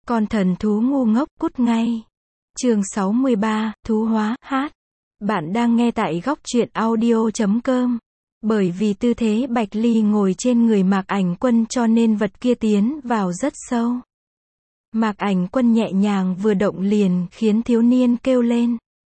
Con thần thú ngu ngốc, cút ngay. Chương 63, thú hóa, hát. Bạn đang nghe tại góc truyện audio.com. Bởi vì tư thế Bạch Ly ngồi trên người Mạc Ảnh Quân cho nên vật kia tiến vào rất sâu. Mạc Ảnh Quân nhẹ nhàng vừa động liền khiến thiếu niên kêu lên.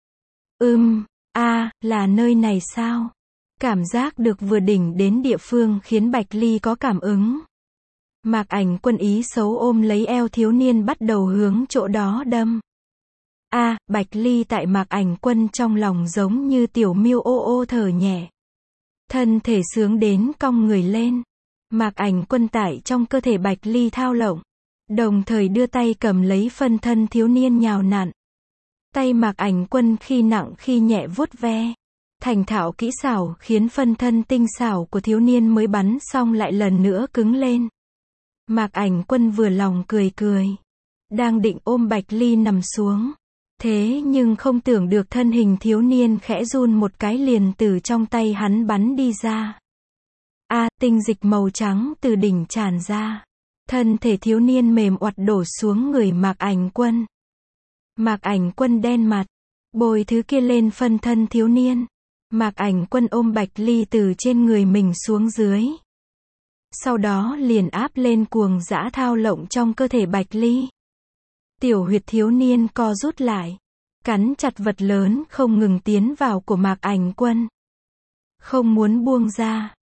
Là nơi này sao? Cảm giác được vừa đỉnh đến địa phương khiến Bạch Ly có cảm ứng. Mạc Ảnh Quân ý xấu ôm lấy eo thiếu niên bắt đầu hướng chỗ đó đâm. Bạch Ly tại Mạc Ảnh Quân trong lòng giống như tiểu miêu ô ô thở nhẹ. Thân thể sướng đến cong người lên. Mạc Ảnh Quân tại trong cơ thể Bạch Ly thao lộng. Đồng thời đưa tay cầm lấy phân thân thiếu niên nhào nặn. Tay Mạc Ảnh Quân khi nặng khi nhẹ vuốt ve. Thành thạo kỹ xảo khiến phân thân tinh xảo của thiếu niên mới bắn xong lại lần nữa cứng lên. Mạc Ảnh Quân vừa lòng cười cười. Đang định ôm Bạch Ly nằm xuống. Thế nhưng không tưởng được thân hình thiếu niên khẽ run một cái liền từ trong tay hắn bắn đi ra. Tinh dịch màu trắng từ đỉnh tràn ra. Thân thể thiếu niên mềm oặt đổ xuống người Mạc Ảnh Quân. Mạc Ảnh Quân đen mặt. Bồi thứ kia lên phân thân thiếu niên. Mạc Ảnh Quân ôm Bạch Ly từ trên người mình xuống dưới. Sau đó liền áp lên cuồng dã thao lộng trong cơ thể Bạch Ly. Tiểu huyệt thiếu niên co rút lại. Cắn chặt vật lớn không ngừng tiến vào của Mạc Ảnh Quân. Không muốn buông ra.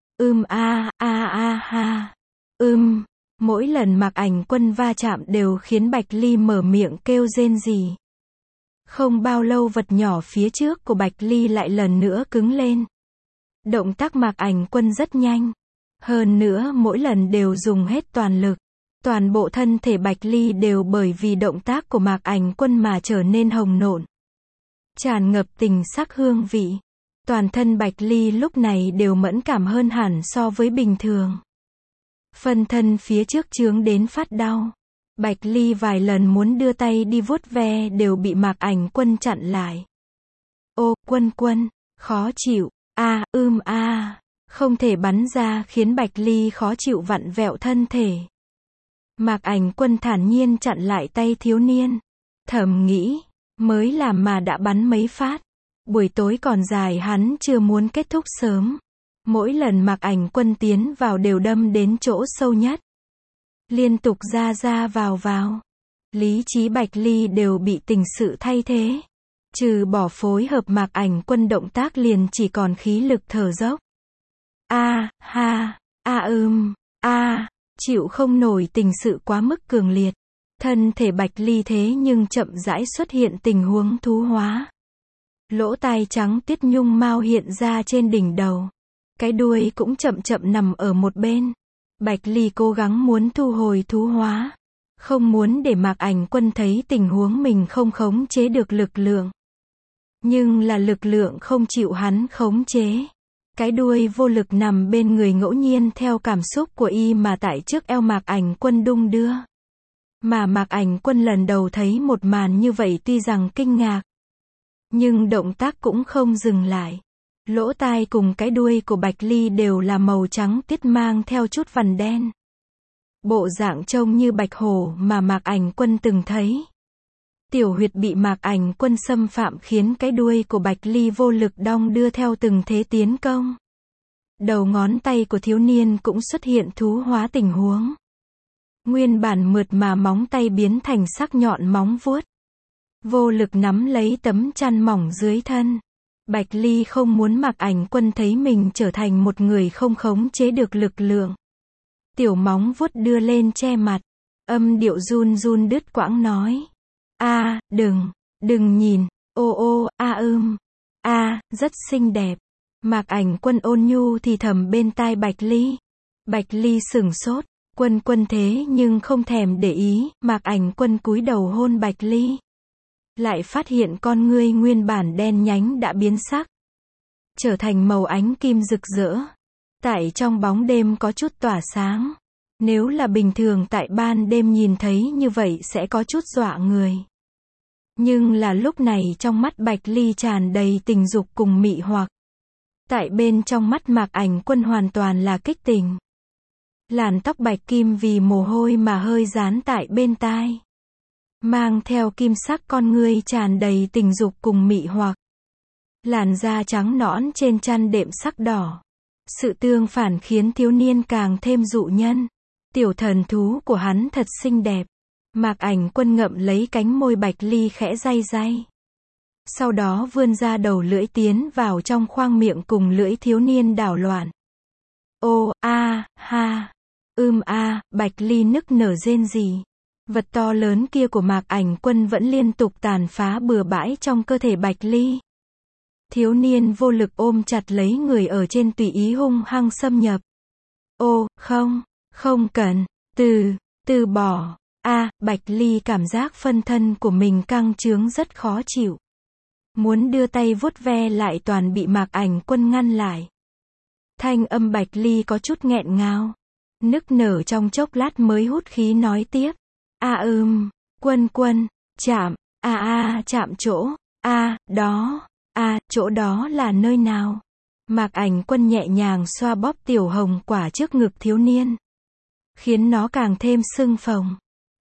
Mỗi lần Mạc Ảnh Quân va chạm đều khiến Bạch Ly mở miệng kêu rên rỉ. Không bao lâu vật nhỏ phía trước của Bạch Ly lại lần nữa cứng lên. Động tác Mạc Ảnh Quân rất nhanh. Hơn nữa mỗi lần đều dùng hết toàn lực. Toàn bộ thân thể Bạch Ly đều bởi vì động tác của Mạc Ảnh Quân mà trở nên hồng nộn. Tràn ngập tình sắc hương vị. Toàn thân Bạch Ly lúc này đều mẫn cảm hơn hẳn so với bình thường. Phân thân phía trước chướng đến phát đau. Bạch Ly vài lần muốn đưa tay đi vuốt ve đều bị Mạc Ảnh Quân chặn lại. Quân, khó chịu. Không thể bắn ra khiến Bạch Ly khó chịu vặn vẹo thân thể. Mạc Ảnh Quân thản nhiên chặn lại tay thiếu niên. Thầm nghĩ, mới làm mà đã bắn mấy phát. Buổi tối còn dài hắn chưa muốn kết thúc sớm. Mỗi lần Mạc Ảnh Quân tiến vào đều đâm đến chỗ sâu nhất. Liên tục ra vào. Lý trí Bạch Ly đều bị tình sự thay thế. Trừ bỏ phối hợp Mạc Ảnh Quân động tác liền chỉ còn khí lực thở dốc. Chịu không nổi tình sự quá mức cường liệt. Thân thể Bạch Ly thế nhưng chậm rãi xuất hiện tình huống thú hóa. Lỗ tai trắng tiết nhung mao hiện ra trên đỉnh đầu. Cái đuôi cũng chậm nằm ở một bên. Bạch Ly cố gắng muốn thu hồi thú hóa. Không muốn để Mạc Ảnh Quân thấy tình huống mình không khống chế được lực lượng. Nhưng là lực lượng không chịu hắn khống chế. Cái đuôi vô lực nằm bên người ngẫu nhiên theo cảm xúc của y mà tại trước eo Mạc Ảnh Quân đung đưa. Mà Mạc Ảnh Quân lần đầu thấy một màn như vậy tuy rằng kinh ngạc. Nhưng động tác cũng không dừng lại. Lỗ tai cùng cái đuôi của Bạch Ly đều là màu trắng tiết mang theo chút vằn đen. Bộ dạng trông như bạch hổ mà Mạc Ảnh Quân từng thấy. Tiểu huyệt bị Mạc Ảnh Quân xâm phạm khiến cái đuôi của Bạch Ly vô lực đong đưa theo từng thế tiến công. Đầu ngón tay của thiếu niên cũng xuất hiện thú hóa tình huống. Nguyên bản mượt mà móng tay biến thành sắc nhọn móng vuốt. Vô lực nắm lấy tấm chăn mỏng dưới thân. Bạch Ly không muốn Mạc Ảnh Quân thấy mình trở thành một người không khống chế được lực lượng. Tiểu móng vuốt đưa lên che mặt. Âm điệu run đứt quãng nói. Đừng nhìn. Rất xinh đẹp. Mạc Ảnh Quân ôn nhu thì thầm bên tai Bạch Ly. Bạch Ly sửng sốt. Quân thế nhưng không thèm để ý. Mạc Ảnh Quân cúi đầu hôn Bạch Ly. Lại phát hiện con ngươi nguyên bản đen nhánh đã biến sắc. Trở thành màu ánh kim rực rỡ. Tại trong bóng đêm có chút tỏa sáng. Nếu là bình thường tại ban đêm nhìn thấy như vậy sẽ có chút dọa người. Nhưng là lúc này trong mắt Bạch Ly tràn đầy tình dục cùng mị hoặc. Tại bên trong mắt Mạc Ảnh Quân hoàn toàn là kích tình. Làn tóc bạch kim vì mồ hôi mà hơi dán tại bên tai. mang theo kim sắc con ngươi tràn đầy tình dục cùng mị hoặc. Làn da trắng nõn trên chăn đệm sắc đỏ. Sự tương phản khiến thiếu niên càng thêm dụ nhân. Tiểu thần thú của hắn thật xinh đẹp. Mạc Ảnh Quân ngậm lấy cánh môi Bạch Ly khẽ day day. Sau đó vươn ra đầu lưỡi tiến vào trong khoang miệng cùng lưỡi thiếu niên đảo loạn. Ô, a, ha, a, Bạch Ly nức nở rên rỉ. Vật to lớn kia của Mạc Ảnh Quân vẫn liên tục tàn phá bừa bãi trong cơ thể Bạch Ly. Thiếu niên vô lực ôm chặt lấy người ở trên tùy ý hung hăng xâm nhập. Ô, không cần, từ bỏ. Bạch Ly cảm giác phân thân của mình căng trướng rất khó chịu. Muốn đưa tay vuốt ve lại toàn bị Mạc Ảnh Quân ngăn lại. Thanh âm Bạch Ly có chút nghẹn ngào. Nức nở trong chốc lát mới hút khí nói tiếp. Quân, chạm, chạm chỗ, chỗ đó là nơi nào? Mạc Ảnh Quân nhẹ nhàng xoa bóp tiểu hồng quả trước ngực thiếu niên. Khiến nó càng thêm sưng phồng.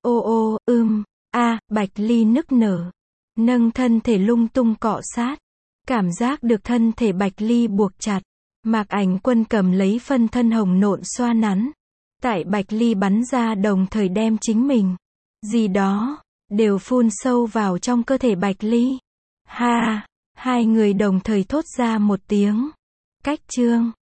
Bạch Ly nức nở. Nâng thân thể lung tung cọ sát. Cảm giác được thân thể Bạch Ly buộc chặt. Mạc Ảnh Quân cầm lấy phân thân hồng nộn xoa nắn. Tại Bạch Ly bắn ra đồng thời đem chính mình. Gì đó, đều phun sâu vào trong cơ thể Bạch Ly. Hai người đồng thời thốt ra một tiếng. Cách chương.